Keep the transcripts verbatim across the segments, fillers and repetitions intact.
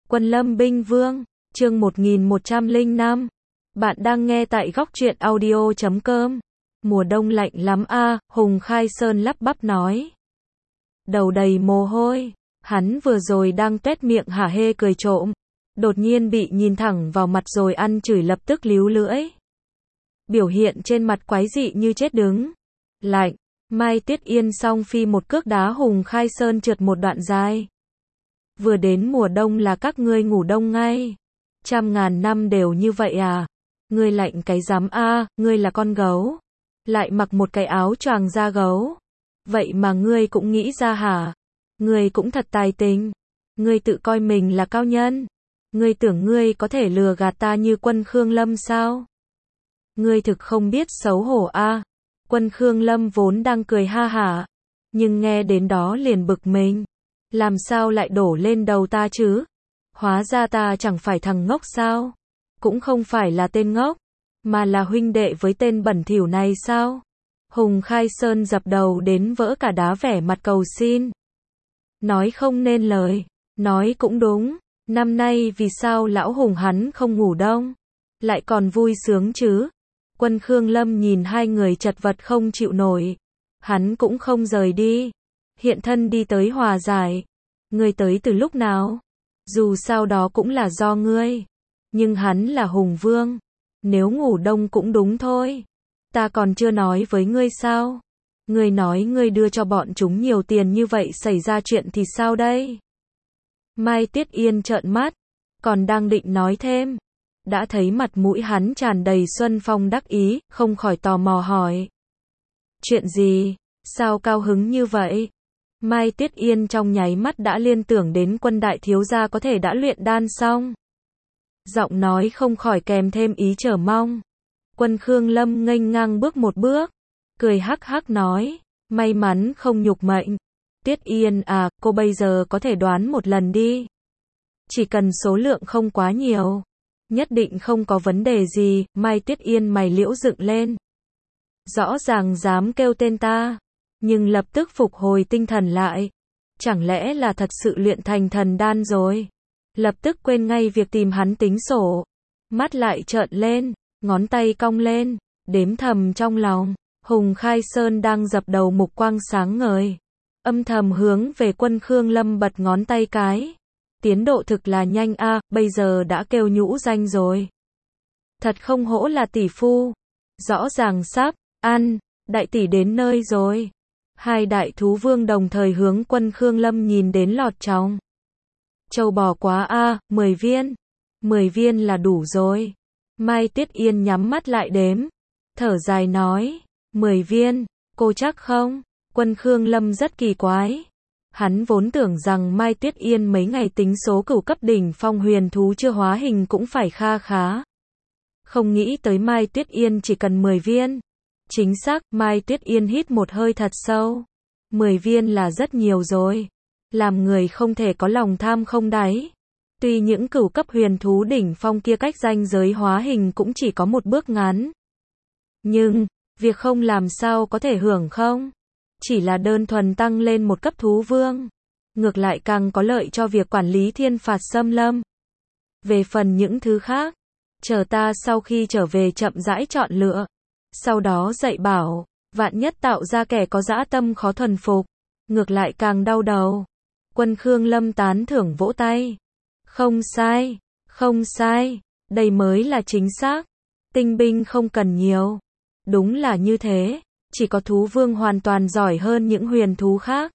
Quân Lâm Binh Vương, chương một nghìn một trăm lẻ năm. Bạn đang nghe tại góc truyện audio chấm com. Mùa đông lạnh lắm a, Hùng Khai Sơn lắp bắp nói. Đầu đầy mồ hôi, hắn vừa rồi đang tuét miệng hả hê cười trộm, đột nhiên bị nhìn thẳng vào mặt rồi ăn chửi lập tức líu lưỡi. Biểu hiện trên mặt quái dị như chết đứng. Lạnh, Mai Tiết Yên song phi một cước đá Hùng Khai Sơn trượt một đoạn dài. Vừa đến mùa đông là các ngươi ngủ đông ngay. Trăm ngàn năm đều như vậy à? Ngươi lạnh cái rắm a, ngươi là con gấu. Lại mặc một cái áo choàng da gấu. Vậy mà ngươi cũng nghĩ ra hả? Ngươi cũng thật tài tình. Ngươi tự coi mình là cao nhân. Ngươi tưởng ngươi có thể lừa gạt ta như Quân Khương Lâm sao? Ngươi thực không biết xấu hổ a. Quân Khương Lâm vốn đang cười ha hả, nhưng nghe đến đó liền bực mình. Làm sao lại đổ lên đầu ta chứ? Hóa ra ta chẳng phải thằng ngốc sao? Cũng không phải là tên ngốc, mà là huynh đệ với tên bẩn thỉu này sao? Hùng Khai Sơn dập đầu đến vỡ cả đá, vẻ mặt cầu xin. Nói không nên lời, nói cũng đúng, năm nay vì sao lão Hùng hắn không ngủ đông, lại còn vui sướng chứ? Quân Khương Lâm nhìn hai người chật vật không chịu nổi, hắn cũng không rời đi, hiện thân đi tới hòa giải. Ngươi tới từ lúc nào? Dù sao đó cũng là do ngươi, nhưng hắn là Hùng Vương, nếu ngủ đông cũng đúng thôi. Ta còn chưa nói với ngươi sao? Ngươi nói ngươi đưa cho bọn chúng nhiều tiền như vậy, xảy ra chuyện thì sao đây? Mai Tiết Yên trợn mắt, còn đang định nói thêm, đã thấy mặt mũi hắn tràn đầy xuân phong đắc ý, không khỏi tò mò hỏi. Chuyện gì? Sao cao hứng như vậy? Mai Tiết Yên trong nháy mắt đã liên tưởng đến Quân đại thiếu gia có thể đã luyện đan xong. Giọng nói không khỏi kèm thêm ý chờ mong. Quân Khương Lâm nghênh ngang bước một bước, cười hắc hắc nói, may mắn không nhục mệnh. Tiết Yên à, cô bây giờ có thể đoán một lần đi. Chỉ cần số lượng không quá nhiều, nhất định không có vấn đề gì. Mai Tiết Yên mày liễu dựng lên. Rõ ràng dám kêu tên ta, nhưng lập tức phục hồi tinh thần lại. Chẳng lẽ là thật sự luyện thành thần đan rồi? Lập tức quên ngay việc tìm hắn tính sổ. Mắt lại trợn lên, ngón tay cong lên, đếm thầm trong lòng. Hùng Khai Sơn đang dập đầu, mục quang sáng ngời, âm thầm hướng về Quân Khương Lâm bật ngón tay cái. Tiến độ thực là nhanh a, bây giờ đã kêu nhũ danh rồi. Thật không hổ là tỷ phu. Rõ ràng sắp ăn, đại tỷ đến nơi rồi. Hai đại thú vương đồng thời hướng Quân Khương Lâm nhìn đến lọt trong. Châu bò quá a, mười viên. mười viên là đủ rồi. Mai Tiết Yên nhắm mắt lại đếm, thở dài nói, mười viên, cô chắc không? Quân Khương Lâm rất kỳ quái. Hắn vốn tưởng rằng Mai Tiết Yên mấy ngày tính số cửu cấp đỉnh phong huyền thú chưa hóa hình cũng phải kha khá. Không nghĩ tới Mai Tiết Yên chỉ cần mười viên. Chính xác, Mai Tiết Yên hít một hơi thật sâu. mười viên là rất nhiều rồi. Làm người không thể có lòng tham không đáy. Tuy những cửu cấp huyền thú đỉnh phong kia cách ranh giới hóa hình cũng chỉ có một bước ngắn. Nhưng, việc không làm sao có thể hưởng không? Chỉ là đơn thuần tăng lên một cấp thú vương. Ngược lại càng có lợi cho việc quản lý thiên phạt xâm lâm. Về phần những thứ khác, chờ ta sau khi trở về chậm rãi chọn lựa. Sau đó dạy bảo, vạn nhất tạo ra kẻ có dã tâm khó thuần phục, ngược lại càng đau đầu. Quân Khương Lâm tán thưởng vỗ tay. Không sai, không sai, đây mới là chính xác. Tinh binh không cần nhiều. Đúng là như thế, chỉ có thú vương hoàn toàn giỏi hơn những huyền thú khác.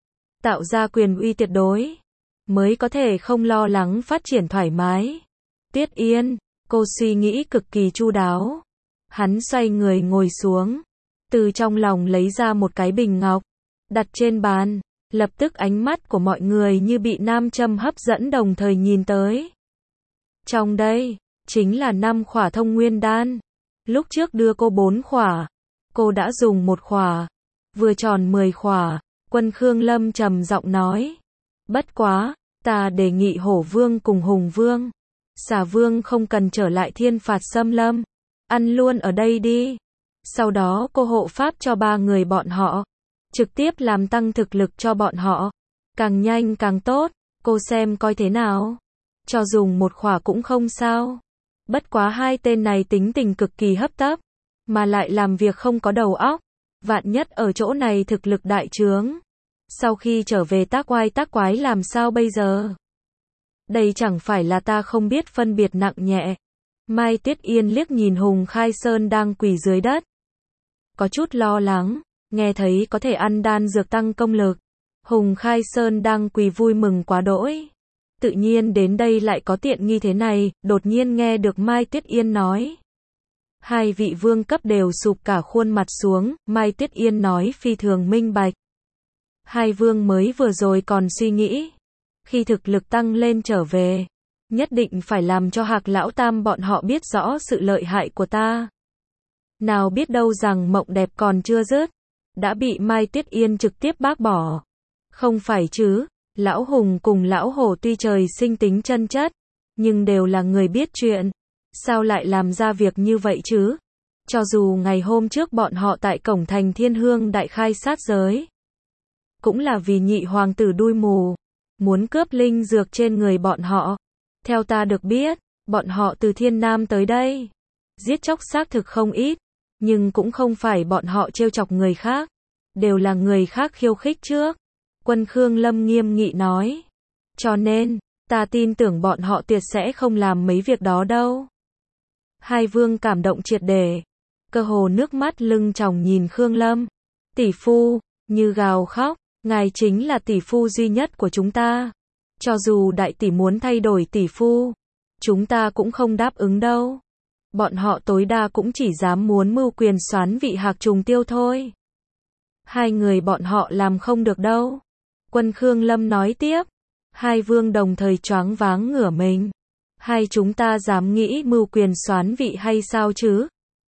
Tạo ra quyền uy tuyệt đối, mới có thể không lo lắng phát triển thoải mái. Tiết Yên, cô suy nghĩ cực kỳ chu đáo. Hắn xoay người ngồi xuống, từ trong lòng lấy ra một cái bình ngọc, đặt trên bàn. Lập tức ánh mắt của mọi người như bị nam châm hấp dẫn, đồng thời nhìn tới. Trong đây, chính là năm khỏa thông nguyên đan. Lúc trước đưa cô bốn khỏa, cô đã dùng một khỏa, vừa tròn mười khỏa. Quân Khương Lâm trầm giọng nói. Bất quá, ta đề nghị Hổ Vương cùng Hùng Vương, Xà Vương không cần trở lại thiên phạt xâm lâm. Ăn luôn ở đây đi. Sau đó cô hộ pháp cho ba người bọn họ. Trực tiếp làm tăng thực lực cho bọn họ. Càng nhanh càng tốt. Cô xem coi thế nào. cho dùng một khỏa cũng không sao. Bất quá hai tên này tính tình cực kỳ hấp tấp, mà lại làm việc không có đầu óc. Vạn nhất ở chỗ này thực lực đại trướng. Sau khi trở về tác oai tác quái làm sao bây giờ? Đây chẳng phải là ta không biết phân biệt nặng nhẹ. Mai Tuyết Yên liếc nhìn Hùng Khai Sơn đang quỳ dưới đất. Có chút lo lắng, nghe thấy có thể ăn đan dược tăng công lực. Hùng Khai Sơn đang quỳ vui mừng quá đỗi. Tự nhiên đến đây lại có tiện nghi thế này, đột nhiên nghe được Mai Tuyết Yên nói. Hai vị vương cấp đều sụp cả khuôn mặt xuống, Mai Tuyết Yên nói phi thường minh bạch. Hai vương mới vừa rồi còn suy nghĩ, khi thực lực tăng lên trở về, nhất định phải làm cho Hạc Lão Tam bọn họ biết rõ sự lợi hại của ta. Nào biết đâu rằng mộng đẹp còn chưa dứt, đã bị Mai Tuyết Yên trực tiếp bác bỏ. Không phải chứ, Lão Hùng cùng Lão Hổ tuy trời sinh tính chân chất, nhưng đều là người biết chuyện. Sao lại làm ra việc như vậy chứ? Cho dù ngày hôm trước bọn họ tại cổng thành Thiên Hương đại khai sát giới, cũng là vì nhị hoàng tử đuôi mù, muốn cướp linh dược trên người bọn họ. Theo ta được biết, bọn họ từ Thiên Nam tới đây, giết chóc xác thực không ít, nhưng cũng không phải bọn họ trêu chọc người khác, đều là người khác khiêu khích trước. Quân Khương Lâm nghiêm nghị nói. Cho nên, ta tin tưởng bọn họ tuyệt sẽ không làm mấy việc đó đâu. Hai vương cảm động triệt để, cơ hồ nước mắt lưng tròng nhìn Khương Lâm. Tỷ phu, như gào khóc, ngài chính là tỷ phu duy nhất của chúng ta. Cho dù đại tỷ muốn thay đổi tỷ phu, chúng ta cũng không đáp ứng đâu. Bọn họ tối đa cũng chỉ dám muốn mưu quyền soán vị Hạc Trùng Tiêu thôi. Hai người bọn họ làm không được đâu. Quân Khương Lâm nói tiếp. Hai vương đồng thời choáng váng ngửa mình. Hai chúng ta dám nghĩ mưu quyền soán vị hay sao chứ?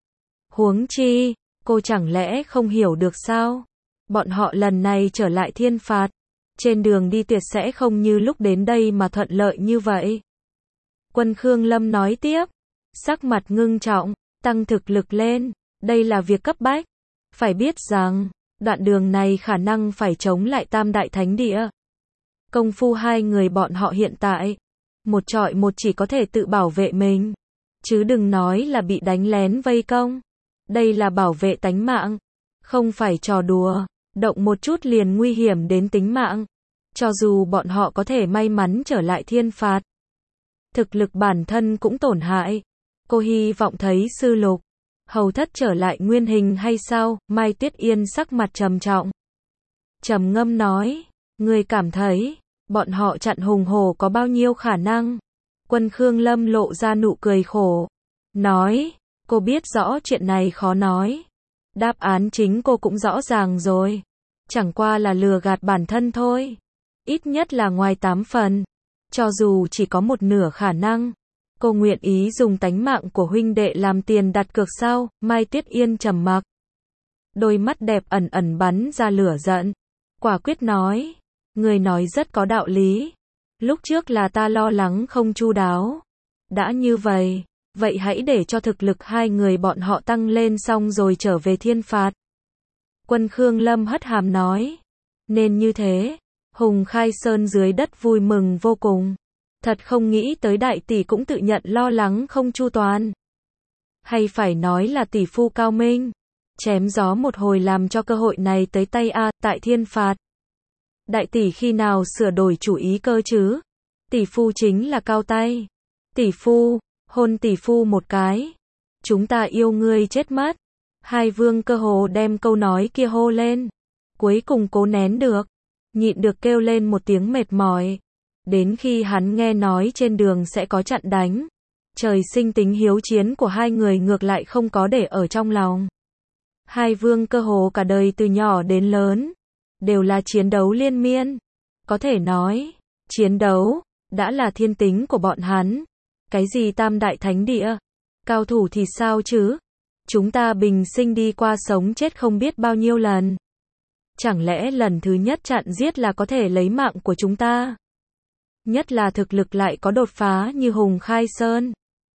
Huống chi, cô chẳng lẽ không hiểu được sao? Bọn họ lần này trở lại thiên phạt, trên đường đi tuyệt sẽ không như lúc đến đây mà thuận lợi như vậy. Quân Khương Lâm nói tiếp, sắc mặt ngưng trọng, tăng thực lực lên, đây là việc cấp bách. Phải biết rằng, đoạn đường này khả năng phải chống lại Tam Đại Thánh Địa. Công phu hai người bọn họ hiện tại, một trọi một chỉ có thể tự bảo vệ mình, chứ đừng nói là bị đánh lén vây công. Đây là bảo vệ tánh mạng, không phải trò đùa, động một chút liền nguy hiểm đến tính mạng. Cho dù bọn họ có thể may mắn trở lại thiên phạt, thực lực bản thân cũng tổn hại. Cô hy vọng thấy sư lục, hầu thất trở lại nguyên hình hay sao? Mai Tuyết Yên sắc mặt trầm trọng, trầm ngâm nói, người cảm thấy, bọn họ chặn Hùng Hổ có bao nhiêu khả năng? Quân Khương Lâm lộ ra nụ cười khổ, nói, cô biết rõ chuyện này khó nói. Đáp án chính cô cũng rõ ràng rồi, chẳng qua là lừa gạt bản thân thôi. Ít nhất là ngoài tám phần, cho dù chỉ có một nửa khả năng, cô nguyện ý dùng tánh mạng của huynh đệ làm tiền đặt cược sao? Mai Tuyết Yên trầm mặc, đôi mắt đẹp ẩn ẩn bắn ra lửa giận, quả quyết nói, người nói rất có đạo lý. Lúc trước là ta lo lắng không chu đáo. Đã như vậy, vậy hãy để cho thực lực hai người bọn họ tăng lên xong rồi trở về thiên phạt. Quân Khương Lâm hất hàm nói, nên như thế. Hùng Khai Sơn dưới đất vui mừng vô cùng. Thật không nghĩ tới đại tỷ cũng tự nhận lo lắng không chu toàn. Hay phải nói là tỷ phu cao minh, chém gió một hồi làm cho cơ hội này tới tay a tại thiên phạt. Đại tỷ khi nào sửa đổi chủ ý cơ chứ? Tỷ phu chính là cao tay. Tỷ phu, hôn tỷ phu một cái. Chúng ta yêu ngươi chết mất. Hai vương cơ hồ đem câu nói kia hô lên. Cuối cùng cố nén được, nhịn được kêu lên một tiếng mệt mỏi. Đến khi hắn nghe nói trên đường sẽ có trận đánh, trời sinh tính hiếu chiến của hai người ngược lại không có để ở trong lòng. Hai vương cơ hồ cả đời từ nhỏ đến lớn, đều là chiến đấu liên miên. Có thể nói, chiến đấu đã là thiên tính của bọn hắn. Cái gì Tam Đại Thánh Địa, cao thủ thì sao chứ? Chúng ta bình sinh đi qua sống chết không biết bao nhiêu lần. Chẳng lẽ lần thứ nhất chặn giết là có thể lấy mạng của chúng ta? Nhất là thực lực lại có đột phá như Hùng Khai Sơn.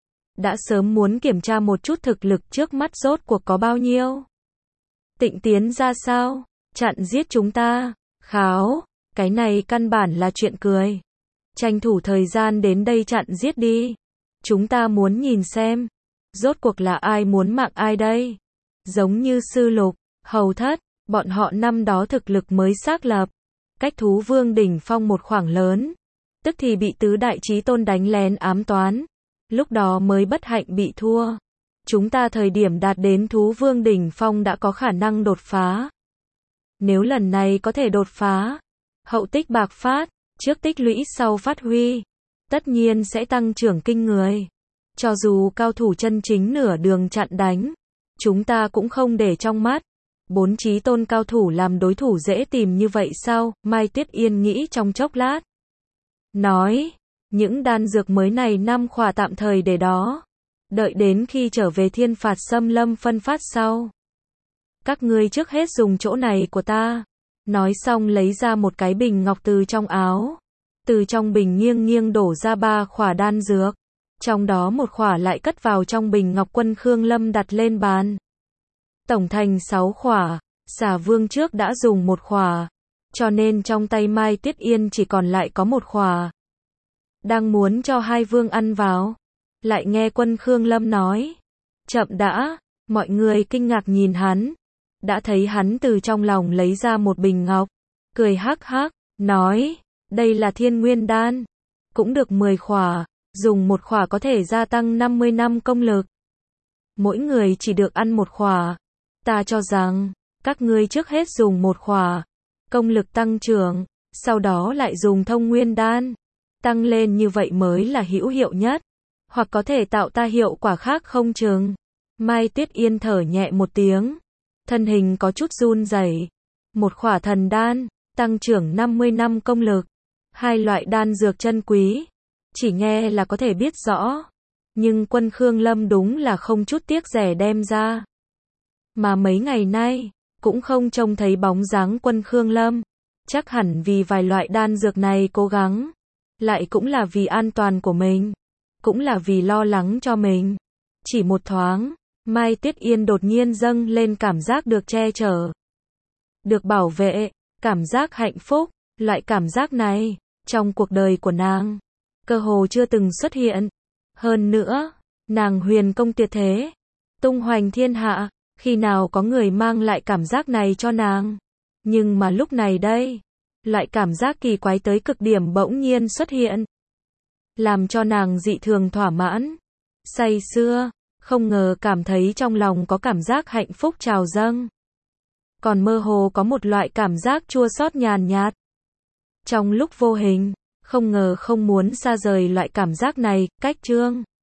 Đã sớm muốn kiểm tra một chút thực lực trước mắt rốt cuộc có bao nhiêu. Tịnh tiến ra sao? Chặn giết chúng ta? Kháo, cái này căn bản là chuyện cười. tranh thủ thời gian đến đây chặn giết đi. Chúng ta muốn nhìn xem, rốt cuộc là ai muốn mạng ai đây? Giống như Sư Lục, Hầu Thất, bọn họ năm đó thực lực mới xác lập, cách thú vương đỉnh phong một khoảng lớn, tức thì bị tứ đại chí tôn đánh lén ám toán, lúc đó mới bất hạnh bị thua. Chúng ta thời điểm đạt đến thú vương đỉnh phong đã có khả năng đột phá. Nếu lần này có thể đột phá, hậu tích bạc phát, trước tích lũy sau phát huy, tất nhiên sẽ tăng trưởng kinh người. Cho dù cao thủ chân chính nửa đường chặn đánh, chúng ta cũng không để trong mắt. Bốn chí tôn cao thủ làm đối thủ dễ tìm như vậy sao? Mai Tuyết Yên nghĩ trong chốc lát. Nói, những đan dược mới này năm khỏa tạm thời để đó. Đợi đến khi trở về thiên phạt xâm lâm phân phát sau. Các ngươi trước hết dùng chỗ này của ta. Nói xong lấy ra một cái bình ngọc từ trong áo. Từ trong bình nghiêng nghiêng đổ ra ba khỏa đan dược. Trong đó một khỏa lại cất vào trong bình ngọc Quân Khương Lâm đặt lên bàn. Tổng thành sáu khỏa, Xà Vương trước đã dùng một khỏa, cho nên trong tay Mai Tuyết Yên chỉ còn lại có một khỏa. Đang muốn cho hai vương ăn vào, lại nghe Quân Khương Lâm nói, chậm đã, mọi người kinh ngạc nhìn hắn, đã thấy hắn từ trong lòng lấy ra một bình ngọc, cười hắc hắc, nói, đây là Thiên Nguyên đan, cũng được mười khỏa, dùng một khỏa có thể gia tăng năm mươi năm công lực. Mỗi người chỉ được ăn một khỏa. Ta cho rằng, các ngươi trước hết dùng một khỏa, công lực tăng trưởng, sau đó lại dùng thông nguyên đan, tăng lên như vậy mới là hữu hiệu nhất, hoặc có thể tạo ta hiệu quả khác không chừng. Mai Tuyết Yên thở nhẹ một tiếng, thân hình có chút run rẩy. Một khỏa thần đan, tăng trưởng năm mươi năm công lực, hai loại đan dược chân quý, chỉ nghe là có thể biết rõ, nhưng Quân Khương Lâm đúng là không chút tiếc rẻ đem ra. Mà mấy ngày nay, cũng không trông thấy bóng dáng Quân Khương Lâm, chắc hẳn vì vài loại đan dược này cố gắng, lại cũng là vì an toàn của mình, cũng là vì lo lắng cho mình. Chỉ một thoáng, Mai Tuyết Yên đột nhiên dâng lên cảm giác được che chở, được bảo vệ, cảm giác hạnh phúc, loại cảm giác này, trong cuộc đời của nàng, cơ hồ chưa từng xuất hiện. Hơn nữa, nàng huyền công tuyệt thế, tung hoành thiên hạ, khi nào có người mang lại cảm giác này cho nàng. Nhưng mà lúc này đây, loại cảm giác kỳ quái tới cực điểm bỗng nhiên xuất hiện, làm cho nàng dị thường thỏa mãn, say sưa, không ngờ cảm thấy trong lòng có cảm giác hạnh phúc trào dâng. Còn mơ hồ có một loại cảm giác chua xót nhàn nhạt. Trong lúc vô hình, không ngờ không muốn xa rời loại cảm giác này, cách chương